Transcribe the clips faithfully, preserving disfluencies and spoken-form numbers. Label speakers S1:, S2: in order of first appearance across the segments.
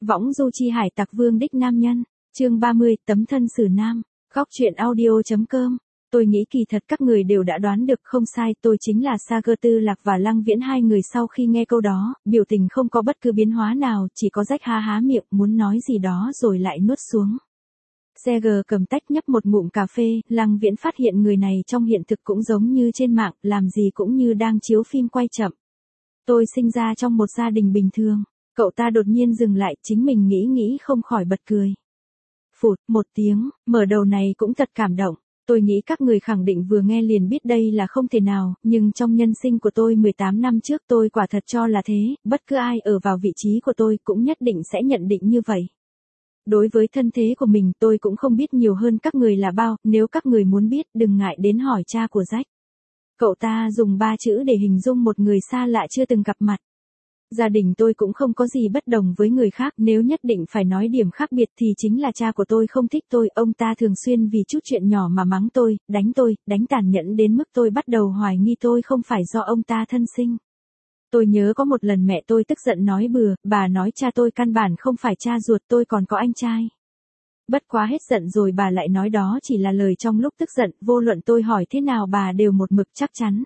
S1: Võng du chi hải tặc vương đích nam nhân, chương ba mươi, tấm thân xử nam, góc truyện audio.com. Tôi nghĩ kỳ thật các người đều đã đoán được không sai, tôi chính là Sager Tư Lạc và Lăng Viễn. Hai người sau khi nghe câu đó, biểu tình không có bất cứ biến hóa nào, chỉ có rách há há miệng muốn nói gì đó rồi lại nuốt xuống. Sager cầm tách nhấp một ngụm cà phê, Lăng Viễn phát hiện người này trong hiện thực cũng giống như trên mạng, làm gì cũng như đang chiếu phim quay chậm. Tôi sinh ra trong một gia đình bình thường. Cậu ta đột nhiên dừng lại, chính mình nghĩ nghĩ không khỏi bật cười. Phụt, một tiếng, mở đầu này cũng thật cảm động. Tôi nghĩ các người khẳng định vừa nghe liền biết đây là không thể nào, nhưng trong nhân sinh của tôi mười tám năm trước tôi quả thật cho là thế, bất cứ ai ở vào vị trí của tôi cũng nhất định sẽ nhận định như vậy. Đối với thân thế của mình tôi cũng không biết nhiều hơn các người là bao, nếu các người muốn biết đừng ngại đến hỏi cha của Jack. Cậu ta dùng ba chữ để hình dung một người xa lạ chưa từng gặp mặt. Gia đình tôi cũng không có gì bất đồng với người khác, nếu nhất định phải nói điểm khác biệt thì chính là cha của tôi không thích tôi, ông ta thường xuyên vì chút chuyện nhỏ mà mắng tôi, đánh tôi, đánh tàn nhẫn đến mức tôi bắt đầu hoài nghi tôi không phải do ông ta thân sinh. Tôi nhớ có một lần mẹ tôi tức giận nói bừa, bà nói cha tôi căn bản không phải cha ruột tôi còn có anh trai. Bất quá hết giận rồi bà lại nói đó chỉ là lời trong lúc tức giận, vô luận tôi hỏi thế nào bà đều một mực chắc chắn.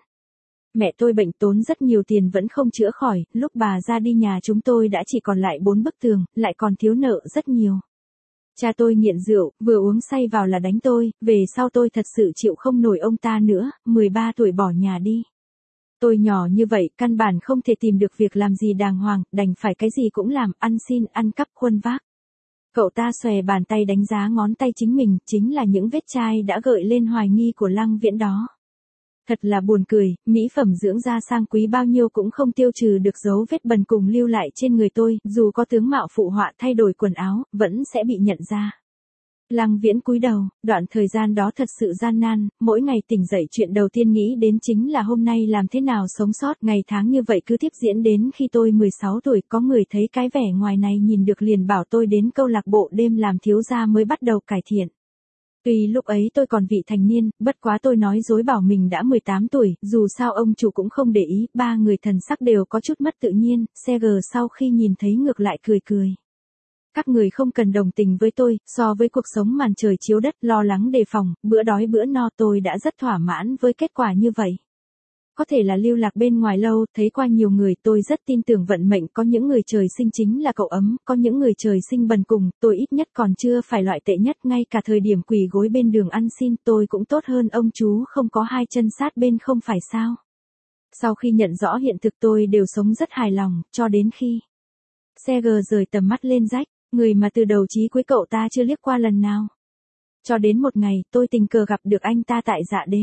S1: Mẹ tôi bệnh tốn rất nhiều tiền vẫn không chữa khỏi, lúc bà ra đi nhà chúng tôi đã chỉ còn lại bốn bức tường, lại còn thiếu nợ rất nhiều. Cha tôi nghiện rượu, vừa uống say vào là đánh tôi, về sau tôi thật sự chịu không nổi ông ta nữa, mười ba tuổi bỏ nhà đi. Tôi nhỏ như vậy, căn bản không thể tìm được việc làm gì đàng hoàng, đành phải cái gì cũng làm, ăn xin, ăn cắp khuân vác. Cậu ta xòe bàn tay đánh giá ngón tay chính mình, chính là những vết chai đã gợi lên hoài nghi của Lăng Viễn đó. Thật là buồn cười, mỹ phẩm dưỡng da sang quý bao nhiêu cũng không tiêu trừ được dấu vết bần cùng lưu lại trên người tôi, dù có tướng mạo phụ họa thay đổi quần áo, vẫn sẽ bị nhận ra. Lăng Viễn cúi đầu, đoạn thời gian đó thật sự gian nan, mỗi ngày tỉnh dậy chuyện đầu tiên nghĩ đến chính là hôm nay làm thế nào sống sót, ngày tháng như vậy cứ tiếp diễn đến khi tôi mười sáu tuổi, có người thấy cái vẻ ngoài này nhìn được liền bảo tôi đến câu lạc bộ đêm làm thiếu gia mới bắt đầu cải thiện. Tuy lúc ấy tôi còn vị thành niên, bất quá tôi nói dối bảo mình đã mười tám tuổi, dù sao ông chủ cũng không để ý, ba người thần sắc đều có chút mất tự nhiên, Sager sau khi nhìn thấy ngược lại cười cười. Các người không cần đồng tình với tôi, so với cuộc sống màn trời chiếu đất, lo lắng đề phòng, bữa đói bữa no tôi đã rất thỏa mãn với kết quả như vậy. Có thể là lưu lạc bên ngoài lâu, thấy qua nhiều người, tôi rất tin tưởng vận mệnh, có những người trời sinh chính là cậu ấm, có những người trời sinh bần cùng, tôi ít nhất còn chưa phải loại tệ nhất, ngay cả thời điểm quỳ gối bên đường ăn xin tôi cũng tốt hơn ông chú không có hai chân sát bên không phải sao. Sau khi nhận rõ hiện thực tôi đều sống rất hài lòng, cho đến khi Sager rời tầm mắt lên Jack, người mà từ đầu chí cuối cậu ta chưa liếc qua lần nào. Cho đến một ngày, tôi tình cờ gặp được anh ta tại Dạ Đế.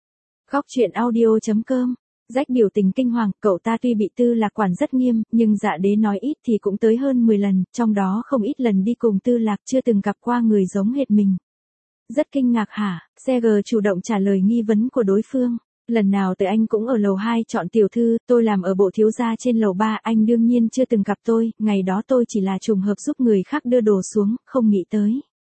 S1: Góc truyện audio.com. Jack biểu tình kinh hoàng, cậu ta tuy bị Tư Lạc quản rất nghiêm, nhưng Dạ Đế nói ít thì cũng tới hơn mười lần, trong đó không ít lần đi cùng Tư Lạc, chưa từng gặp qua người giống hệt mình. Rất kinh ngạc hả? Sager chủ động trả lời nghi vấn của đối phương. Lần nào tới anh cũng ở lầu hai chọn tiểu thư, tôi làm ở bộ thiếu gia trên lầu ba, anh đương nhiên chưa từng gặp tôi, ngày đó tôi chỉ là trùng hợp giúp người khác đưa đồ xuống, không nghĩ tới.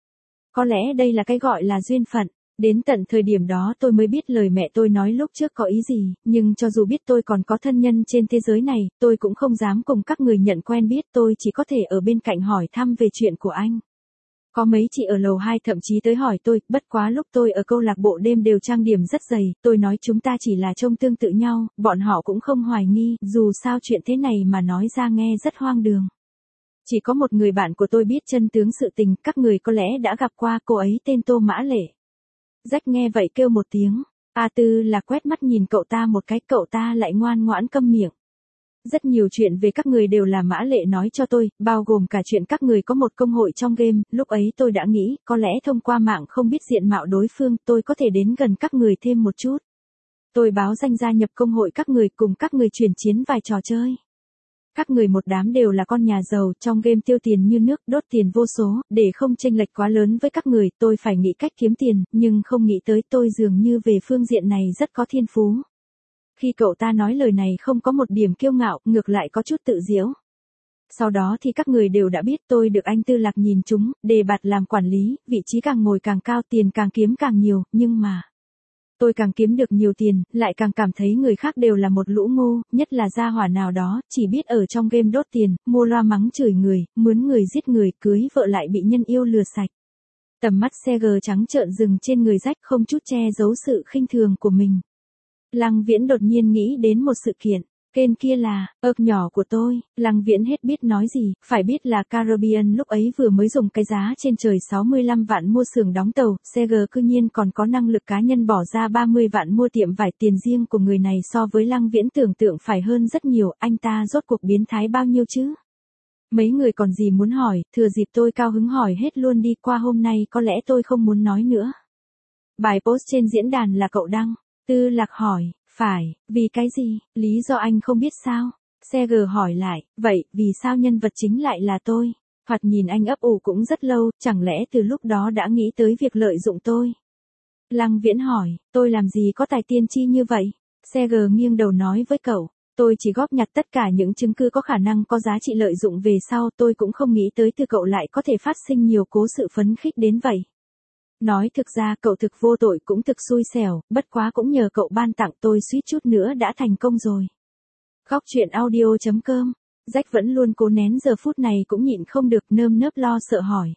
S1: Có lẽ đây là cái gọi là duyên phận. Đến tận thời điểm đó tôi mới biết lời mẹ tôi nói lúc trước có ý gì, nhưng cho dù biết tôi còn có thân nhân trên thế giới này, tôi cũng không dám cùng các người nhận quen biết, tôi chỉ có thể ở bên cạnh hỏi thăm về chuyện của anh. Có mấy chị ở lầu hai thậm chí tới hỏi tôi, bất quá lúc tôi ở câu lạc bộ đêm đều trang điểm rất dày, tôi nói chúng ta chỉ là trông tương tự nhau, bọn họ cũng không hoài nghi, dù sao chuyện thế này mà nói ra nghe rất hoang đường. Chỉ có một người bạn của tôi biết chân tướng sự tình, các người có lẽ đã gặp qua, cô ấy tên Tô Mã Lệ. Jack nghe vậy kêu một tiếng, A Tư là quét mắt nhìn cậu ta một cái, cậu ta lại ngoan ngoãn câm miệng. Rất nhiều chuyện về các người đều là Mã Lệ nói cho tôi, bao gồm cả chuyện các người có một công hội trong game, lúc ấy tôi đã nghĩ, có lẽ thông qua mạng không biết diện mạo đối phương, tôi có thể đến gần các người thêm một chút. Tôi báo danh gia nhập công hội các người, cùng các người chuyển chiến vài trò chơi. Các người một đám đều là con nhà giàu, trong game tiêu tiền như nước, đốt tiền vô số, để không chênh lệch quá lớn với các người, tôi phải nghĩ cách kiếm tiền, nhưng không nghĩ tới tôi dường như về phương diện này rất có thiên phú. Khi cậu ta nói lời này không có một điểm kiêu ngạo, ngược lại có chút tự giễu. Sau đó thì các người đều đã biết tôi được anh Tư Lạc nhìn trúng, đề bạt làm quản lý, vị trí càng ngồi càng cao, tiền càng kiếm càng nhiều, nhưng mà Tôi càng kiếm được nhiều tiền, lại càng cảm thấy người khác đều là một lũ ngu, nhất là gia hỏa nào đó, chỉ biết ở trong game đốt tiền, mua loa mắng chửi người, mướn người giết người, cưới vợ lại bị nhân yêu lừa sạch. Tầm mắt Seger trắng trợn dừng trên người rách không chút che giấu sự khinh thường của mình. Lăng Viễn đột nhiên nghĩ đến một sự kiện. Kênh kia là, ợp nhỏ của tôi, Lăng Viễn hết biết nói gì, phải biết là Caribbean lúc ấy vừa mới dùng cái giá trên trời sáu mươi lăm vạn mua xưởng đóng tàu, Seger cư nhiên còn có năng lực cá nhân bỏ ra ba mươi vạn mua tiệm vải, tiền riêng của người này so với Lăng Viễn tưởng tượng phải hơn rất nhiều, anh ta rốt cuộc biến thái bao nhiêu chứ? Mấy người còn gì muốn hỏi, thừa dịp tôi cao hứng hỏi hết luôn đi, qua hôm nay có lẽ tôi không muốn nói nữa. Bài post trên diễn đàn là cậu đăng, Tư Lạc hỏi. Phải, vì cái gì, lý do anh không biết sao? Seger hỏi lại, vậy, vì sao nhân vật chính lại là tôi? Thoạt nhìn anh ấp ủ cũng rất lâu, chẳng lẽ từ lúc đó đã nghĩ tới việc lợi dụng tôi? Lăng Viễn hỏi, tôi làm gì có tài tiên tri như vậy? Seger nghiêng đầu nói với cậu, tôi chỉ góp nhặt tất cả những chứng cứ có khả năng có giá trị lợi dụng về sau, tôi cũng không nghĩ tới từ cậu lại có thể phát sinh nhiều cố sự phấn khích đến vậy. Nói thực ra cậu thực vô tội cũng thực xui xẻo, bất quá cũng nhờ cậu ban tặng tôi suýt chút nữa đã thành công rồi. Góc truyện audio chấm com, Jack vẫn luôn cố nén giờ phút này cũng nhịn không được, nơm nớp lo sợ hỏi.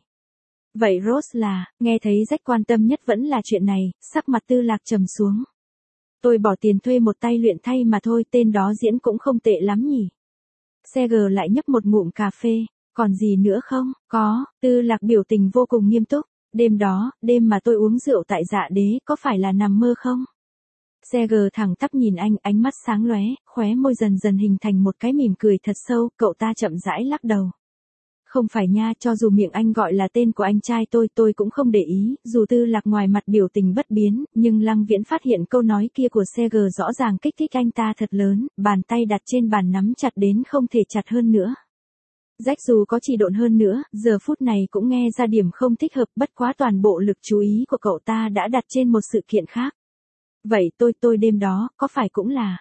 S1: Vậy Rose là, nghe thấy Jack quan tâm nhất vẫn là chuyện này, sắc mặt Tư Lạc trầm xuống. Tôi bỏ tiền thuê một tay luyện thay mà thôi, tên đó diễn cũng không tệ lắm nhỉ. Seger lại nhấp một ngụm cà phê, còn gì nữa không? Có, Tư Lạc biểu tình vô cùng nghiêm túc. Đêm đó, đêm mà tôi uống rượu tại Dạ Đế, có phải là nằm mơ không? Seger thẳng tắp nhìn anh, ánh mắt sáng lóe, khóe môi dần dần hình thành một cái mỉm cười thật sâu, cậu ta chậm rãi lắc đầu. Không phải nha, cho dù miệng anh gọi là tên của anh trai tôi, tôi cũng không để ý, dù Tư Lạc ngoài mặt biểu tình bất biến, nhưng Lăng Viễn phát hiện câu nói kia của Seger rõ ràng kích thích anh ta thật lớn, bàn tay đặt trên bàn nắm chặt đến không thể chặt hơn nữa. Jack dù có chỉ độn hơn nữa, giờ phút này cũng nghe ra điểm không thích hợp, bất quá toàn bộ lực chú ý của cậu ta đã đặt trên một sự kiện khác. Vậy tôi tôi đêm đó, có phải cũng là...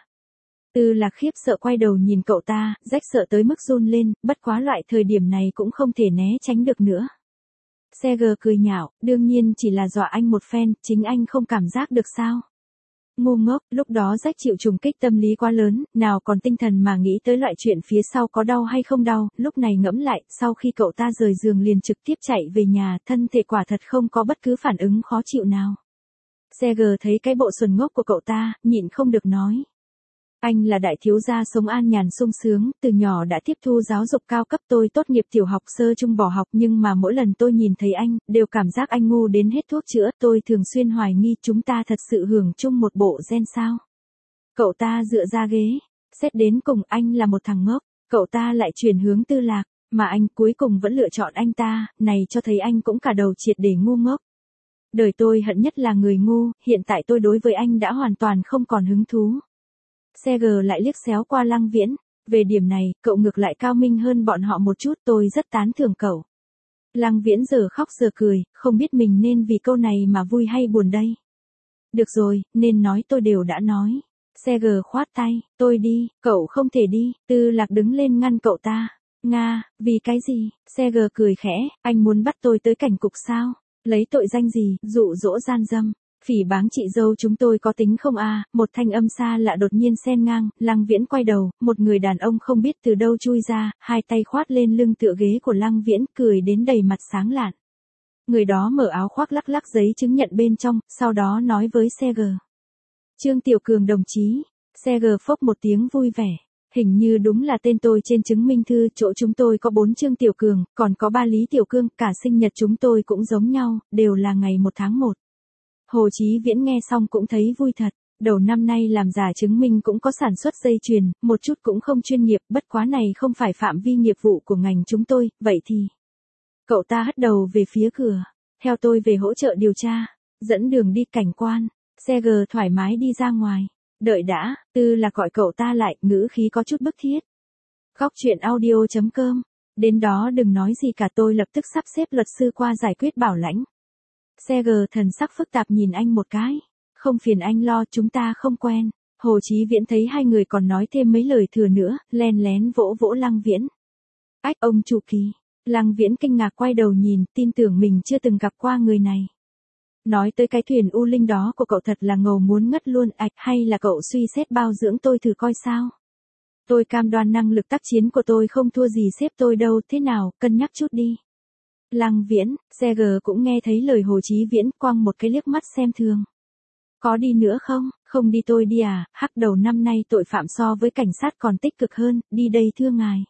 S1: Tư Lạc khiếp sợ quay đầu nhìn cậu ta, Jack sợ tới mức run lên, bất quá loại thời điểm này cũng không thể né tránh được nữa. Seger cười nhạo, đương nhiên chỉ là dọa anh một phen, chính anh không cảm giác được sao? Ngu ngốc, lúc đó Jack chịu trùng kích tâm lý quá lớn, nào còn tinh thần mà nghĩ tới loại chuyện phía sau có đau hay không đau, lúc này ngẫm lại, sau khi cậu ta rời giường liền trực tiếp chạy về nhà, thân thể quả thật không có bất cứ phản ứng khó chịu nào. Seger thấy cái bộ xuẩn ngốc của cậu ta, nhịn không được nói. Anh là đại thiếu gia sống an nhàn sung sướng, từ nhỏ đã tiếp thu giáo dục cao cấp, tôi tốt nghiệp tiểu học sơ trung bỏ học, nhưng mà mỗi lần tôi nhìn thấy anh, đều cảm giác anh ngu đến hết thuốc chữa, tôi thường xuyên hoài nghi chúng ta thật sự hưởng chung một bộ gen sao. Cậu ta dựa ra ghế, xét đến cùng anh là một thằng ngốc, cậu ta lại chuyển hướng Tư Lạc, mà anh cuối cùng vẫn lựa chọn anh ta, này cho thấy anh cũng cả đầu triệt để ngu ngốc. Đời tôi hận nhất là người ngu, hiện tại tôi đối với anh đã hoàn toàn không còn hứng thú. Seger lại liếc xéo qua Lăng Viễn, về điểm này, cậu ngược lại cao minh hơn bọn họ một chút, tôi rất tán thưởng cậu. Lăng Viễn giờ khóc giờ cười, không biết mình nên vì câu này mà vui hay buồn đây. Được rồi, nên nói tôi đều đã nói. Seger khoát tay, tôi đi, cậu không thể đi, Tư Lạc đứng lên ngăn cậu ta. Nga, vì cái gì? Seger cười khẽ, anh muốn bắt tôi tới cảnh cục sao? Lấy tội danh gì, dụ dỗ gian dâm? Phỉ báng chị dâu chúng tôi có tính không a? Một thanh âm xa lạ đột nhiên xen ngang, Lăng Viễn quay đầu, một người đàn ông không biết từ đâu chui ra, hai tay khoát lên lưng tựa ghế của Lăng Viễn, cười đến đầy mặt sáng lạn. Người đó mở áo khoác lắc lắc giấy chứng nhận bên trong, sau đó nói với Seger. Trương Tiểu Cường đồng chí. Seger phốc một tiếng vui vẻ. Hình như đúng là tên tôi trên chứng minh thư, chỗ chúng tôi có bốn Trương Tiểu Cường, còn có ba Lý Tiểu Cương, cả sinh nhật chúng tôi cũng giống nhau, đều là ngày một tháng một. Hồ Chí Viễn nghe xong cũng thấy vui thật, đầu năm nay làm giả chứng minh cũng có sản xuất dây chuyền, một chút cũng không chuyên nghiệp, bất quá này không phải phạm vi nghiệp vụ của ngành chúng tôi, vậy thì... Cậu ta hất đầu về phía cửa, theo tôi về hỗ trợ điều tra, dẫn đường đi cảnh quan, Seger thoải mái đi ra ngoài, đợi đã, Tư Lạc gọi cậu ta lại, ngữ khí có chút bức thiết. Góc truyện audio chấm com, đến đó đừng nói gì cả, tôi lập tức sắp xếp luật sư qua giải quyết bảo lãnh. Seger thần sắc phức tạp nhìn anh một cái. Không phiền anh lo, chúng ta không quen. Hồ Chí Viễn thấy hai người còn nói thêm mấy lời thừa nữa, len lén vỗ vỗ Lăng Viễn. Ách, ông chủ kỳ. Lăng Viễn kinh ngạc quay đầu nhìn, tin tưởng mình chưa từng gặp qua người này. Nói tới cái thuyền U Linh đó của cậu thật là ngầu muốn ngất luôn, ạch, hay là cậu suy xét bao dưỡng tôi thử coi sao? Tôi cam đoan năng lực tác chiến của tôi không thua gì sếp tôi đâu, thế nào, cân nhắc chút đi. Lăng Viễn, xê giê cũng nghe thấy lời Hồ Chí Viễn, quăng một cái liếc mắt xem thường. Có đi nữa không? Không đi tôi đi à, hắc đầu năm nay tội phạm so với cảnh sát còn tích cực hơn, đi đây thưa ngài.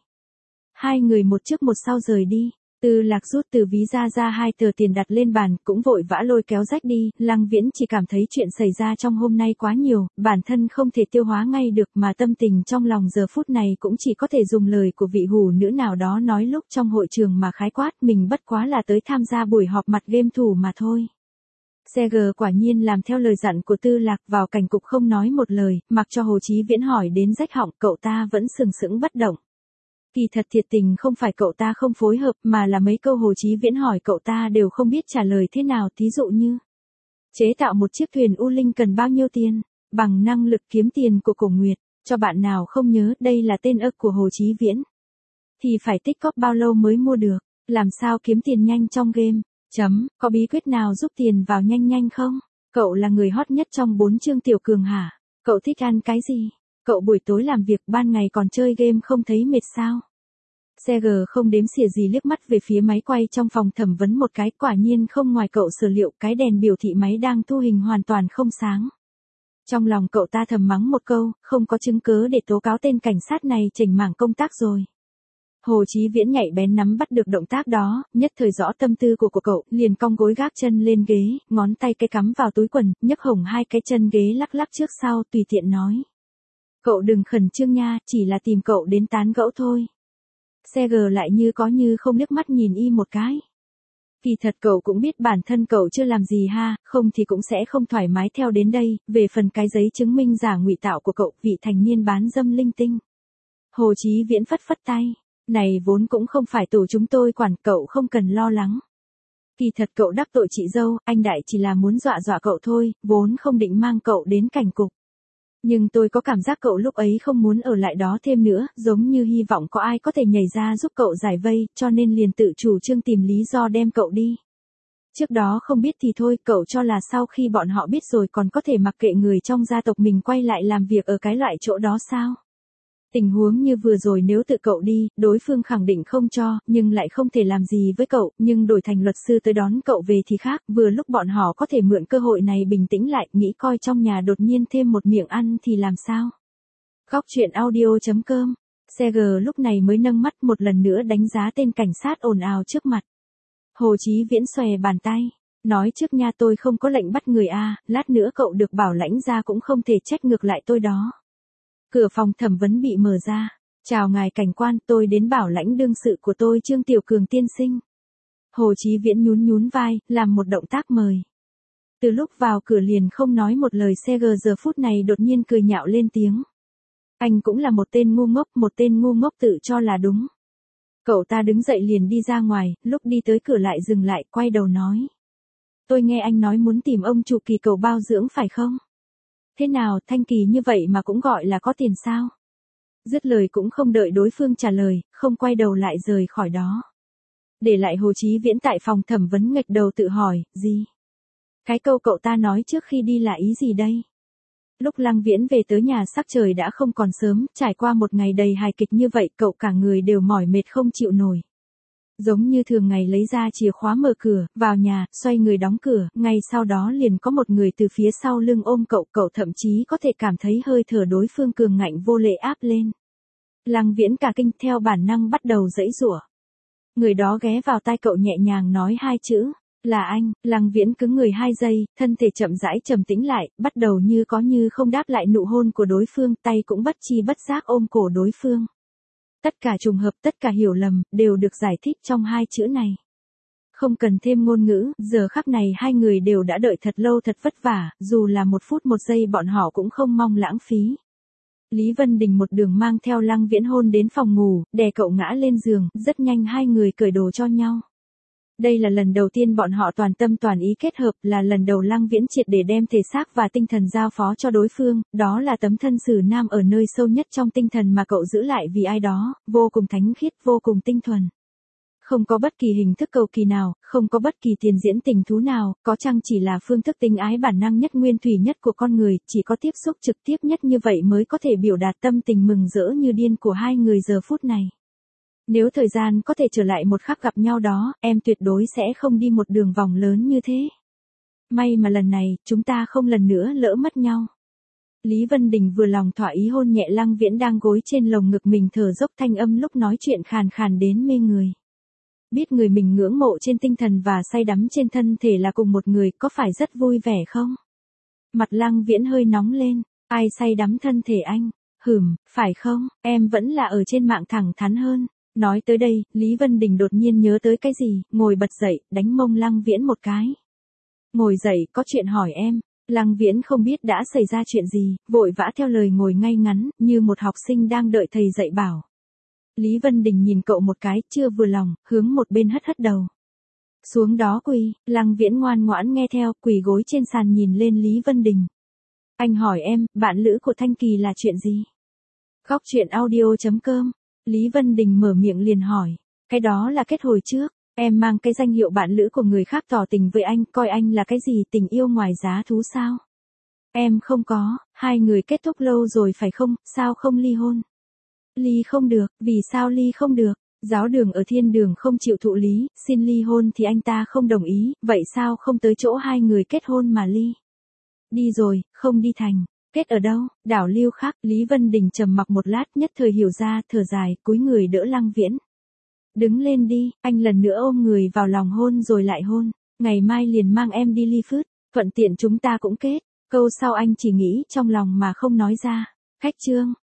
S1: Hai người một trước một sau rời đi. Tư Lạc rút từ ví ra ra hai tờ tiền đặt lên bàn, cũng vội vã lôi kéo rách đi, Lăng Viễn chỉ cảm thấy chuyện xảy ra trong hôm nay quá nhiều, bản thân không thể tiêu hóa ngay được mà tâm tình trong lòng giờ phút này cũng chỉ có thể dùng lời của vị hủ nữ nào đó nói lúc trong hội trường mà khái quát, mình bất quá là tới tham gia buổi họp mặt game thủ mà thôi. xê giê quả nhiên làm theo lời dặn của Tư Lạc, vào cảnh cục không nói một lời, mặc cho Hồ Chí Viễn hỏi đến rách họng, cậu ta vẫn sừng sững bất động. Kỳ thật thiệt tình không phải cậu ta không phối hợp mà là mấy câu Hồ Chí Viễn hỏi cậu ta đều không biết trả lời thế nào, thí dụ như chế tạo một chiếc thuyền U Linh cần bao nhiêu tiền, bằng năng lực kiếm tiền của Cổ Nguyệt, cho bạn nào không nhớ đây là tên ức của Hồ Chí Viễn. Thì phải tích cóp bao lâu mới mua được, làm sao kiếm tiền nhanh trong game, chấm, có bí quyết nào giúp tiền vào nhanh nhanh không? Cậu là người hot nhất trong bốn chương Tiểu Cường hả? Cậu thích ăn cái gì? Cậu buổi tối làm việc ban ngày còn chơi game không thấy mệt sao? xê giê không đếm xỉa gì liếc mắt về phía máy quay trong phòng thẩm vấn một cái, quả nhiên không ngoài cậu sở liệu, cái đèn biểu thị máy đang thu hình hoàn toàn không sáng. Trong lòng cậu ta thầm mắng một câu, không có chứng cớ để tố cáo tên cảnh sát này chỉnh mảng công tác rồi. Hồ Chí Viễn nhạy bén nắm bắt được động tác đó, nhất thời rõ tâm tư của của cậu, liền cong gối gác chân lên ghế, ngón tay cái cắm vào túi quần, nhấc hổng hai cái chân ghế lắc lắc trước sau, tùy tiện nói. Cậu đừng khẩn trương nha, chỉ là tìm cậu đến tán gẫu thôi. xê giê lại như có như không liếc mắt nhìn y một cái. Kỳ thật cậu cũng biết bản thân cậu chưa làm gì ha, không thì cũng sẽ không thoải mái theo đến đây, về phần cái giấy chứng minh giả ngụy tạo của cậu, vị thành niên bán dâm linh tinh. Hồ Chí Viễn phất phất tay, này vốn cũng không phải tổ chúng tôi quản, cậu không cần lo lắng. Kỳ thật cậu đắc tội chị dâu, anh đại chỉ là muốn dọa dọa cậu thôi, vốn không định mang cậu đến cảnh cục. Nhưng tôi có cảm giác cậu lúc ấy không muốn ở lại đó thêm nữa, giống như hy vọng có ai có thể nhảy ra giúp cậu giải vây, cho nên liền tự chủ trương tìm lý do đem cậu đi. Trước đó không biết thì thôi, cậu cho là sau khi bọn họ biết rồi còn có thể mặc kệ người trong gia tộc mình quay lại làm việc ở cái loại chỗ đó sao? Tình huống như vừa rồi nếu tự cậu đi, đối phương khẳng định không cho, nhưng lại không thể làm gì với cậu, nhưng đổi thành luật sư tới đón cậu về thì khác, vừa lúc bọn họ có thể mượn cơ hội này bình tĩnh lại, nghĩ coi trong nhà đột nhiên thêm một miệng ăn thì làm sao? Góc truyện audio chấm com, xê giê lúc này mới nâng mắt một lần nữa đánh giá tên cảnh sát ồn ào trước mặt. Hồ Chí Viễn xòe bàn tay, nói trước nha, tôi không có lệnh bắt người a, lát nữa cậu được bảo lãnh ra cũng không thể trách ngược lại tôi đó. Cửa phòng thẩm vấn bị mở ra. Chào ngài cảnh quan, tôi đến bảo lãnh đương sự của tôi Trương Tiểu Cường tiên sinh. Hồ Chí Viễn nhún nhún vai, làm một động tác mời. Từ lúc vào cửa liền không nói một lời, xê giê giờ phút này đột nhiên cười nhạo lên tiếng. Anh cũng là một tên ngu ngốc, một tên ngu ngốc tự cho là đúng. Cậu ta đứng dậy liền đi ra ngoài, lúc đi tới cửa lại dừng lại, quay đầu nói. Tôi nghe anh nói muốn tìm ông chủ Kỳ cầu bao dưỡng phải không? Thế nào, Thanh Kỳ như vậy mà cũng gọi là có tiền sao? Dứt lời cũng không đợi đối phương trả lời, không quay đầu lại rời khỏi đó. Để lại Hồ Chí Viễn tại phòng thẩm vấn nghệch đầu tự hỏi, gì? Cái câu cậu ta nói trước khi đi là ý gì đây? Lúc Lăng Viễn về tới nhà sắc trời đã không còn sớm, trải qua một ngày đầy hài kịch như vậy cậu cả người đều mỏi mệt không chịu nổi. Giống như thường ngày lấy ra chìa khóa mở cửa, vào nhà, xoay người đóng cửa, ngay sau đó liền có một người từ phía sau lưng ôm cậu, cậu thậm chí có thể cảm thấy hơi thở đối phương cường ngạnh vô lệ áp lên. Lăng Viễn cả kinh theo bản năng bắt đầu giãy giụa. Người đó ghé vào tai cậu nhẹ nhàng nói hai chữ, là anh. Lăng Viễn cứng người hai giây, thân thể chậm rãi trầm tĩnh lại, bắt đầu như có như không đáp lại nụ hôn của đối phương, tay cũng bất chi bất giác ôm cổ đối phương. Tất cả trùng hợp, tất cả hiểu lầm, đều được giải thích trong hai chữ này. Không cần thêm ngôn ngữ, giờ khắc này hai người đều đã đợi thật lâu thật vất vả, dù là một phút một giây bọn họ cũng không mong lãng phí. Lý Vân Đình một đường mang theo Lăng Viễn hôn đến phòng ngủ, đè cậu ngã lên giường, rất nhanh hai người cởi đồ cho nhau. Đây là lần đầu tiên bọn họ toàn tâm toàn ý kết hợp, là lần đầu Lăng Viễn triệt để đem thể xác và tinh thần giao phó cho đối phương, đó là tấm thân xử nam ở nơi sâu nhất trong tinh thần mà cậu giữ lại vì ai đó, vô cùng thánh khiết, vô cùng tinh thuần. Không có bất kỳ hình thức cầu kỳ nào, không có bất kỳ tiền diễn tình thú nào, có chăng chỉ là phương thức tình ái bản năng nhất nguyên thủy nhất của con người, chỉ có tiếp xúc trực tiếp nhất như vậy mới có thể biểu đạt tâm tình mừng rỡ như điên của hai người giờ phút này. Nếu thời gian có thể trở lại một khắc gặp nhau đó, em tuyệt đối sẽ không đi một đường vòng lớn như thế. May mà lần này, chúng ta không lần nữa lỡ mất nhau. Lý Vân Đình vừa lòng thỏa ý hôn nhẹ Lăng Viễn đang gối trên lồng ngực mình, thở dốc, thanh âm lúc nói chuyện khàn khàn đến mê người. Biết người mình ngưỡng mộ trên tinh thần và say đắm trên thân thể là cùng một người, có phải rất vui vẻ không? Mặt Lăng Viễn hơi nóng lên, ai say đắm thân thể anh? Hửm, phải không, em vẫn là ở trên mạng thẳng thắn hơn. Nói tới đây, Lý Vân Đình đột nhiên nhớ tới cái gì, ngồi bật dậy, đánh mông Lăng Viễn một cái. Ngồi dậy, có chuyện hỏi em. Lăng Viễn không biết đã xảy ra chuyện gì, vội vã theo lời ngồi ngay ngắn, như một học sinh đang đợi thầy dạy bảo. Lý Vân Đình nhìn cậu một cái, chưa vừa lòng, hướng một bên hất hất đầu. Xuống đó quỳ, Lăng Viễn ngoan ngoãn nghe theo, quỳ gối trên sàn nhìn lên Lý Vân Đình. Anh hỏi em, bạn lữ của Thanh Kỳ là chuyện gì? Góc truyện audio chấm com. Lý Vân Đình mở miệng liền hỏi. Cái đó là kết hồi trước, em mang cái danh hiệu bạn lữ của người khác tỏ tình với anh, coi anh là cái gì, tình yêu ngoài giá thú sao? Em không có, hai người kết thúc lâu rồi phải không, sao không ly hôn? Ly không được, vì sao ly không được? Giáo đường ở thiên đường không chịu thụ lý, xin ly hôn thì anh ta không đồng ý, vậy sao không tới chỗ hai người kết hôn mà ly? Đi rồi, không đi thành. Kết ở đâu? Đảo Lưu Khắc. Lý Vân Đình trầm mặc một lát, nhất thời hiểu ra, thở dài, cúi người đỡ Lăng Viễn. Đứng lên đi, anh lần nữa ôm người vào lòng hôn rồi lại hôn. Ngày mai liền mang em đi ly phứt, thuận tiện chúng ta cũng kết. Câu sau anh chỉ nghĩ trong lòng mà không nói ra. Khách trương.